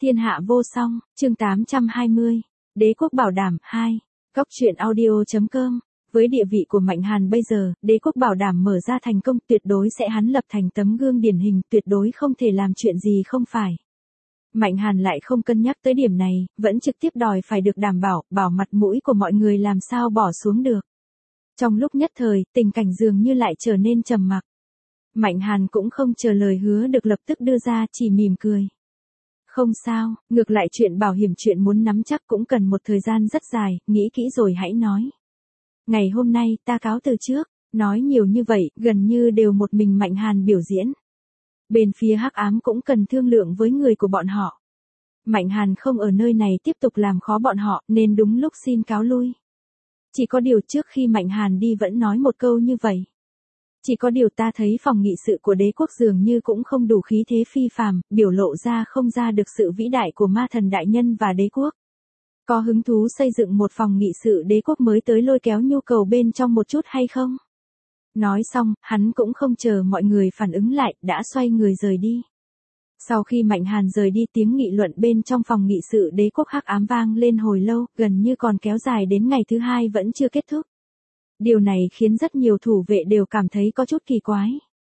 Thiên hạ vô song, chương 820. Đế quốc bảo đảm 2. Góc truyện audio.com. Với địa vị của Mạnh Hàn bây giờ, đế quốc bảo đảm mở ra thành công, tuyệt đối sẽ hắn lập thành tấm gương điển hình, tuyệt đối không thể làm chuyện gì không phải. Mạnh Hàn lại không cân nhắc tới điểm này, vẫn trực tiếp đòi phải được đảm bảo mặt mũi của mọi người làm sao bỏ xuống được. Trong lúc nhất thời, tình cảnh dường như lại trở nên trầm mặc. Mạnh Hàn cũng không chờ lời hứa được lập tức đưa ra, chỉ mỉm cười. Không sao, ngược lại chuyện bảo hiểm chuyện muốn nắm chắc cũng cần một thời gian rất dài, nghĩ kỹ rồi hãy nói. Ngày hôm nay ta cáo từ trước, nói nhiều như vậy, gần như đều một mình Mạnh Hàn biểu diễn. Bên phía Hắc Ám cũng cần thương lượng với người của bọn họ. Mạnh Hàn không ở nơi này tiếp tục làm khó bọn họ, nên đúng lúc xin cáo lui. Chỉ có điều trước khi Mạnh Hàn đi vẫn nói một câu như vậy. Chỉ có điều ta thấy phòng nghị sự của đế quốc dường như cũng không đủ khí thế phi phàm, biểu lộ ra không ra được sự vĩ đại của ma thần đại nhân và đế quốc. Có hứng thú xây dựng một phòng nghị sự đế quốc mới tới lôi kéo nhu cầu bên trong một chút hay không? Nói xong, hắn cũng không chờ mọi người phản ứng lại, đã xoay người rời đi. Sau khi Mạnh Hàn rời đi, tiếng nghị luận bên trong phòng nghị sự đế quốc Hắc Ám vang lên hồi lâu, gần như còn kéo dài đến ngày thứ hai vẫn chưa kết thúc. Điều này khiến rất nhiều thủ vệ đều cảm thấy có chút kỳ quái.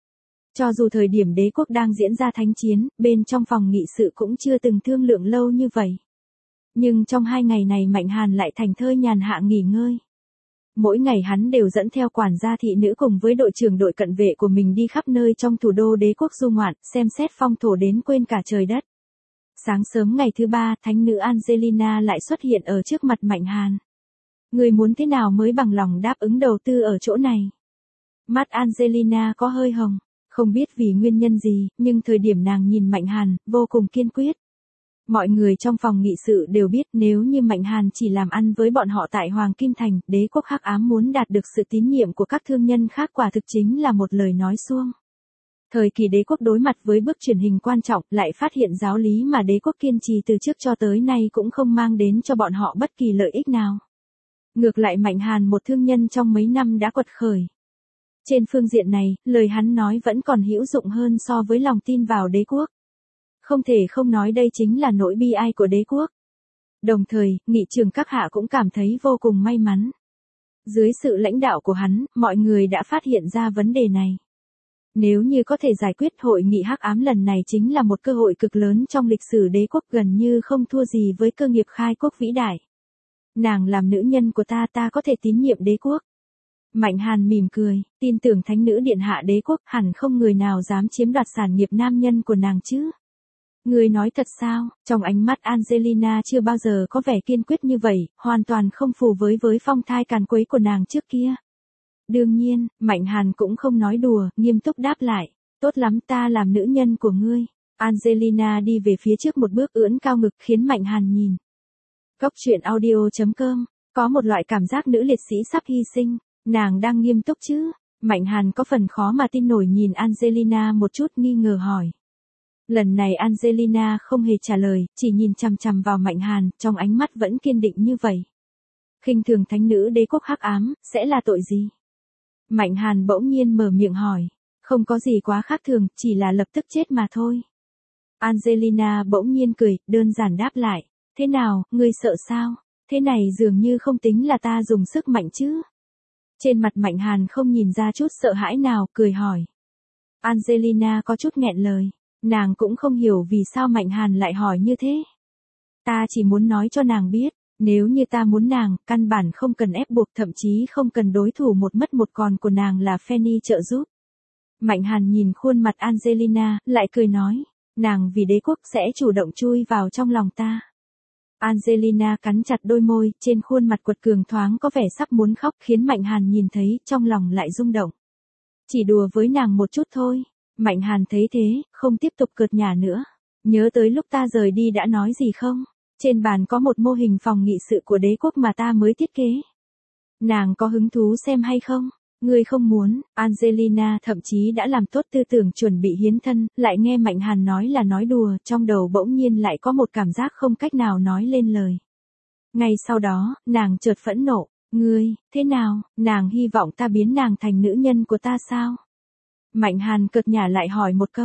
Cho dù thời điểm đế quốc đang diễn ra thánh chiến, bên trong phòng nghị sự cũng chưa từng thương lượng lâu như vậy. Nhưng trong 2 ngày này Mạnh Hàn lại thành thơi nhàn hạ nghỉ ngơi. Mỗi ngày hắn đều dẫn theo quản gia thị nữ cùng với đội trưởng đội cận vệ của mình đi khắp nơi trong thủ đô đế quốc du ngoạn, xem xét phong thổ đến quên cả trời đất. Sáng sớm ngày thứ 3, thánh nữ Angelina lại xuất hiện ở trước mặt Mạnh Hàn. Người muốn thế nào mới bằng lòng đáp ứng đầu tư ở chỗ này? Mắt Angelina có hơi hồng, không biết vì nguyên nhân gì, nhưng thời điểm nàng nhìn Mạnh Hàn, vô cùng kiên quyết. Mọi người trong phòng nghị sự đều biết nếu như Mạnh Hàn chỉ làm ăn với bọn họ tại Hoàng Kim Thành, đế quốc Hắc Ám muốn đạt được sự tín nhiệm của các thương nhân khác quả thực chính là một lời nói suông. Thời kỳ đế quốc đối mặt với bước truyền hình quan trọng, lại phát hiện giáo lý mà đế quốc kiên trì từ trước cho tới nay cũng không mang đến cho bọn họ bất kỳ lợi ích nào. Ngược lại Mạnh Hàn một thương nhân trong mấy năm đã quật khởi. Trên phương diện này, lời hắn nói vẫn còn hữu dụng hơn so với lòng tin vào đế quốc. Không thể không nói đây chính là nỗi bi ai của đế quốc. Đồng thời, nghị trường các hạ cũng cảm thấy vô cùng may mắn. Dưới sự lãnh đạo của hắn, mọi người đã phát hiện ra vấn đề này. Nếu như có thể giải quyết hội nghị Hắc Ám lần này chính là một cơ hội cực lớn trong lịch sử đế quốc, gần như không thua gì với cơ nghiệp khai quốc vĩ đại. Nàng làm nữ nhân của ta có thể tín nhiệm đế quốc. Mạnh Hàn mỉm cười, tin tưởng thánh nữ điện hạ đế quốc, hẳn không người nào dám chiếm đoạt sản nghiệp nam nhân của nàng chứ. Người nói thật sao? Trong ánh mắt Angelina chưa bao giờ có vẻ kiên quyết như vậy, hoàn toàn không phù với phong thai càn quấy của nàng trước kia. Đương nhiên, Mạnh Hàn cũng không nói đùa, nghiêm túc đáp lại. Tốt lắm, ta làm nữ nhân của ngươi. Angelina đi về phía trước một bước, ưỡn cao ngực khiến Mạnh Hàn nhìn. Góc truyện audio.com. Có một loại cảm giác nữ liệt sĩ sắp hy sinh. Nàng đang nghiêm túc chứ? Mạnh Hàn có phần khó mà tin nổi nhìn Angelina một chút, nghi ngờ hỏi. Lần này Angelina không hề trả lời, chỉ nhìn chằm chằm vào Mạnh Hàn, trong ánh mắt vẫn kiên định như vậy. Khinh thường thánh nữ đế quốc Hắc Ám, sẽ là tội gì? Mạnh Hàn bỗng nhiên mở miệng hỏi. Không có gì quá khác thường, chỉ là lập tức chết mà thôi. Angelina bỗng nhiên cười, đơn giản đáp lại. Thế nào, ngươi sợ sao? Thế này dường như không tính là ta dùng sức mạnh chứ? Trên mặt Mạnh Hàn không nhìn ra chút sợ hãi nào, cười hỏi. Angelina có chút nghẹn lời. Nàng cũng không hiểu vì sao Mạnh Hàn lại hỏi như thế. Ta chỉ muốn nói cho nàng biết, nếu như ta muốn nàng, căn bản không cần ép buộc, thậm chí không cần đối thủ một mất một còn của nàng là Fanny trợ giúp. Mạnh Hàn nhìn khuôn mặt Angelina, lại cười nói, nàng vì đế quốc sẽ chủ động chui vào trong lòng ta. Angelina cắn chặt đôi môi, trên khuôn mặt quật cường thoáng có vẻ sắp muốn khóc, khiến Mạnh Hàn nhìn thấy, trong lòng lại rung động. Chỉ đùa với nàng một chút thôi. Mạnh Hàn thấy thế, không tiếp tục cợt nhả nữa. Nhớ tới lúc ta rời đi đã nói gì không? Trên bàn có một mô hình phòng nghị sự của đế quốc mà ta mới thiết kế. Nàng có hứng thú xem hay không? Ngươi không muốn. Angelina thậm chí đã làm tốt tư tưởng chuẩn bị hiến thân, lại nghe Mạnh Hàn nói là nói đùa, trong đầu bỗng nhiên lại có một cảm giác không cách nào nói lên lời. Ngay sau đó, nàng chợt phẫn nộ. Ngươi, thế nào, nàng hy vọng ta biến nàng thành nữ nhân của ta sao? Mạnh Hàn cợt nhả lại hỏi một câu.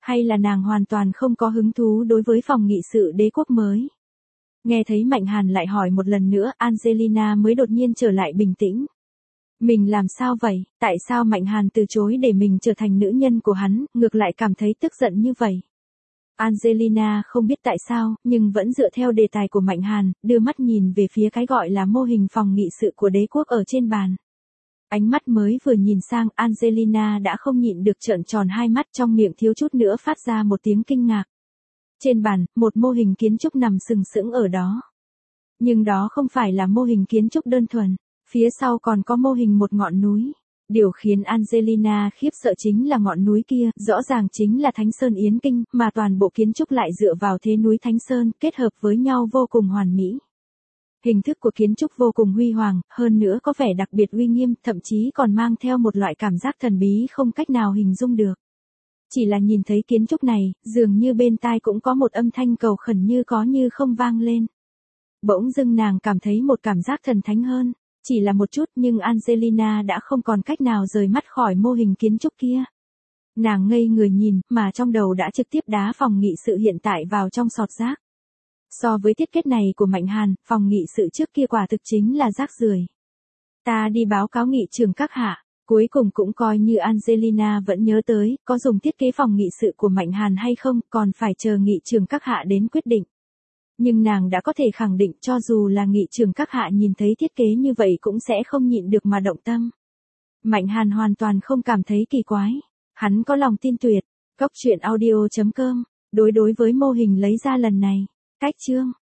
Hay là nàng hoàn toàn không có hứng thú đối với phòng nghị sự đế quốc mới? Nghe thấy Mạnh Hàn lại hỏi một lần nữa, Angelina mới đột nhiên trở lại bình tĩnh. Mình làm sao vậy? Tại sao Mạnh Hàn từ chối để mình trở thành nữ nhân của hắn, ngược lại cảm thấy tức giận như vậy? Angelina không biết tại sao, nhưng vẫn dựa theo đề tài của Mạnh Hàn, đưa mắt nhìn về phía cái gọi là mô hình phòng nghị sự của đế quốc ở trên bàn. Ánh mắt mới vừa nhìn sang, Angelina đã không nhịn được trợn tròn hai mắt, trong miệng thiếu chút nữa phát ra một tiếng kinh ngạc. Trên bàn, một mô hình kiến trúc nằm sừng sững ở đó. Nhưng đó không phải là mô hình kiến trúc đơn thuần, phía sau còn có mô hình một ngọn núi. Điều khiến Angelina khiếp sợ chính là ngọn núi kia, rõ ràng chính là Thánh Sơn Yến Kinh, mà toàn bộ kiến trúc lại dựa vào thế núi Thánh Sơn, kết hợp với nhau vô cùng hoàn mỹ. Hình thức của kiến trúc vô cùng huy hoàng, hơn nữa có vẻ đặc biệt uy nghiêm, thậm chí còn mang theo một loại cảm giác thần bí không cách nào hình dung được. Chỉ là nhìn thấy kiến trúc này, dường như bên tai cũng có một âm thanh cầu khẩn như có như không vang lên. Bỗng dưng nàng cảm thấy một cảm giác thần thánh hơn. Chỉ là một chút nhưng Angelina đã không còn cách nào rời mắt khỏi mô hình kiến trúc kia. Nàng ngây người nhìn, mà trong đầu đã trực tiếp đá phòng nghị sự hiện tại vào trong sọt rác. So với thiết kế này của Mạnh Hàn, phòng nghị sự trước kia quả thực chính là rác rưởi. Ta đi báo cáo nghị trường các hạ. Cuối cùng cũng coi như Angelina vẫn nhớ tới, có dùng thiết kế phòng nghị sự của Mạnh Hàn hay không, còn phải chờ nghị trường các hạ đến quyết định. Nhưng nàng đã có thể khẳng định cho dù là nghị trường các hạ nhìn thấy thiết kế như vậy cũng sẽ không nhịn được mà động tâm. Mạnh Hàn hoàn toàn không cảm thấy kỳ quái. Hắn có lòng tin tuyệt. Góc truyện audio.com. Đối với mô hình lấy ra lần này. Cách chương.